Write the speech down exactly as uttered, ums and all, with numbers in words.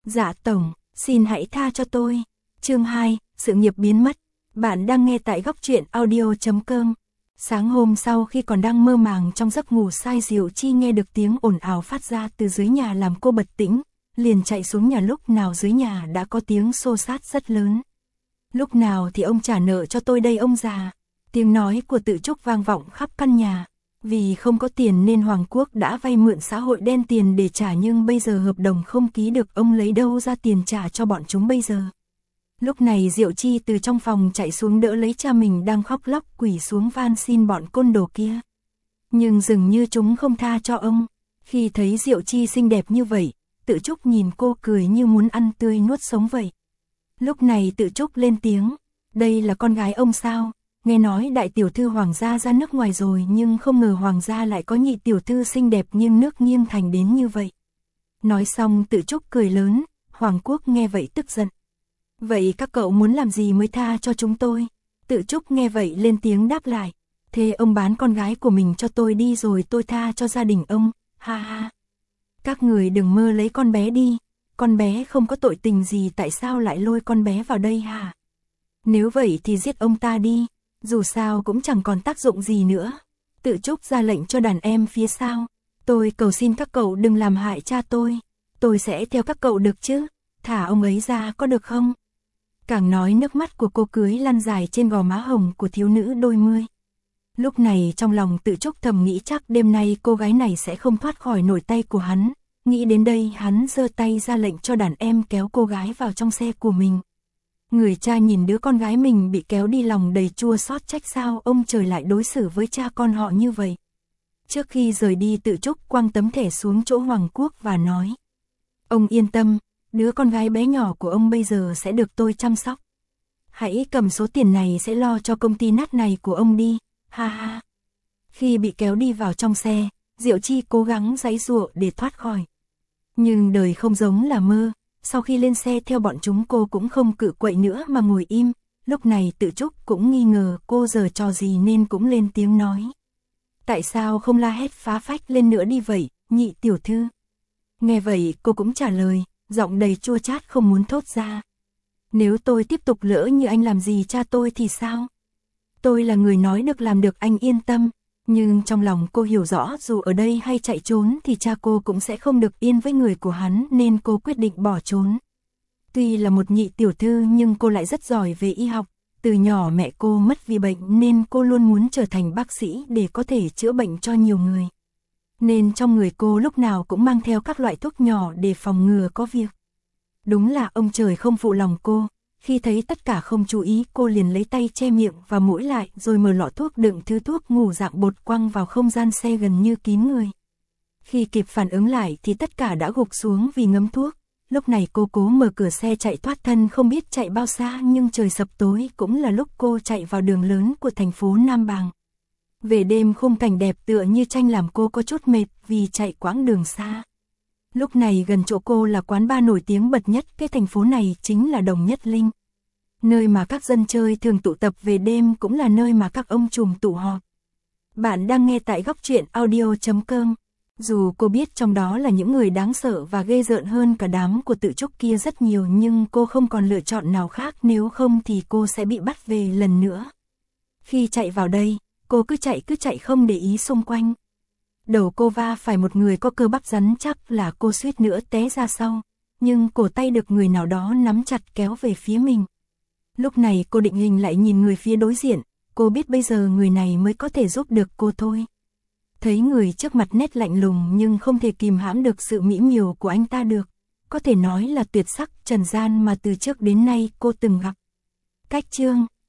Dạ tổng, xin hãy tha cho tôi. Chương hai, sự nghiệp biến mất. Bạn đang nghe tại góc truyện audio chấm com. Sáng hôm sau khi còn đang mơ màng trong giấc ngủ say, Diệu Chi nghe được tiếng ồn ào phát ra từ dưới nhà làm cô bật tỉnh, liền chạy xuống nhà. Lúc nào dưới nhà đã có tiếng xô xát rất lớn. Lúc nào thì ông trả nợ cho tôi đây ông già? Tiếng nói của Tự Trúc vang vọng khắp căn nhà. Vì không có tiền nên Hoàng Quốc đã vay mượn xã hội đen tiền để trả, nhưng bây giờ hợp đồng không ký được, ông lấy đâu ra tiền trả cho bọn chúng bây giờ? Lúc này Diệu Chi từ trong phòng chạy xuống đỡ lấy cha mình đang khóc lóc quỳ xuống van xin bọn côn đồ kia. Nhưng dường như chúng không tha cho ông. Khi thấy Diệu Chi xinh đẹp như vậy, Tự Trúc nhìn cô cười như muốn ăn tươi nuốt sống vậy. Lúc này Tự Trúc lên tiếng, đây là con gái ông sao? Nghe nói đại tiểu thư Hoàng gia ra nước ngoài rồi, nhưng không ngờ Hoàng gia lại có nhị tiểu thư xinh đẹp nghiêng nước nghiêng thành đến như vậy. Nói xong Tự Trúc cười lớn. Hoàng Quốc nghe vậy tức giận. Vậy các cậu muốn làm gì mới tha cho chúng tôi? Tự Trúc nghe vậy lên tiếng đáp lại. Thế ông bán con gái của mình cho tôi đi rồi tôi tha cho gia đình ông, ha ha. Các người đừng mơ lấy con bé đi. Con bé không có tội tình gì, tại sao lại lôi con bé vào đây hả? Nếu vậy thì giết ông ta đi. Dù sao cũng chẳng còn tác dụng gì nữa. Tự Trúc ra lệnh cho đàn em phía sau. Tôi cầu xin các cậu đừng làm hại cha tôi. Tôi sẽ theo các cậu được chứ? Thả ông ấy ra có được không? Càng nói nước mắt của cô cưới lăn dài trên gò má hồng của thiếu nữ đôi mươi. Lúc này trong lòng Tự Trúc thầm nghĩ chắc đêm nay cô gái này sẽ không thoát khỏi nổi tay của hắn. Nghĩ đến đây hắn giơ tay ra lệnh cho đàn em kéo cô gái vào trong xe của mình. Người cha nhìn đứa con gái mình bị kéo đi lòng đầy chua xót, trách sao ông trời lại đối xử với cha con họ như vậy. Trước khi rời đi, Tự Trúc quăng tấm thẻ xuống chỗ Hoàng Quốc và nói. Ông yên tâm, đứa con gái bé nhỏ của ông bây giờ sẽ được tôi chăm sóc. Hãy cầm số tiền này sẽ lo cho công ty nát này của ông đi, ha ha. Khi bị kéo đi vào trong xe, Diệu Chi cố gắng giãy giụa để thoát khỏi. Nhưng đời không giống là mơ. Sau khi lên xe theo bọn chúng, cô cũng không cự quậy nữa mà ngồi im. Lúc này Tự Trúc cũng nghi ngờ cô giở trò gì nên cũng lên tiếng nói. Tại sao không la hét phá phách lên nữa đi vậy, nhị tiểu thư? Nghe vậy cô cũng trả lời, giọng đầy chua chát không muốn thốt ra. Nếu tôi tiếp tục lỡ như anh làm gì cha tôi thì sao? Tôi là người nói được làm được, anh yên tâm. Nhưng trong lòng cô hiểu rõ dù ở đây hay chạy trốn thì cha cô cũng sẽ không được yên với người của hắn, nên cô quyết định bỏ trốn. Tuy là một nhị tiểu thư nhưng cô lại rất giỏi về y học. Từ nhỏ mẹ cô mất vì bệnh nên cô luôn muốn trở thành bác sĩ để có thể chữa bệnh cho nhiều người. Nên trong người cô lúc nào cũng mang theo các loại thuốc nhỏ để phòng ngừa có việc. Đúng là ông trời không phụ lòng cô. Khi thấy tất cả không chú ý, cô liền lấy tay che miệng và mũi lại rồi mở lọ thuốc đựng thứ thuốc ngủ dạng bột quăng vào không gian xe gần như kín người. Khi kịp phản ứng lại thì tất cả đã gục xuống vì ngấm thuốc. Lúc này cô cố mở cửa xe chạy thoát thân, không biết chạy bao xa, nhưng trời sập tối cũng là lúc cô chạy vào đường lớn của thành phố Nam Bàng. Về đêm khung cảnh đẹp tựa như tranh làm cô có chút mệt vì chạy quãng đường xa. Lúc này gần chỗ cô là quán bar nổi tiếng bật nhất cái thành phố này, chính là Đồng Nhất Linh. Nơi mà các dân chơi thường tụ tập về đêm, cũng là nơi mà các ông trùm tụ họp. Bạn đang nghe tại góc truyện audio chấm com. Dù cô biết trong đó là những người đáng sợ và ghê rợn hơn cả đám của Tự Trúc kia rất nhiều, nhưng cô không còn lựa chọn nào khác, nếu không thì cô sẽ bị bắt về lần nữa. Khi chạy vào đây, cô cứ chạy cứ chạy không để ý xung quanh. Đầu cô va phải một người có cơ bắp rắn chắc, là cô suýt nữa té ra sau. Nhưng cổ tay được người nào đó nắm chặt kéo về phía mình. Lúc này cô định hình lại nhìn người phía đối diện. Cô biết bây giờ người này mới có thể giúp được cô thôi. Thấy người trước mặt nét lạnh lùng nhưng không thể kìm hãm được sự mỹ miều của anh ta được. Có thể nói là tuyệt sắc trần gian mà từ trước đến nay cô từng gặp. Cách chương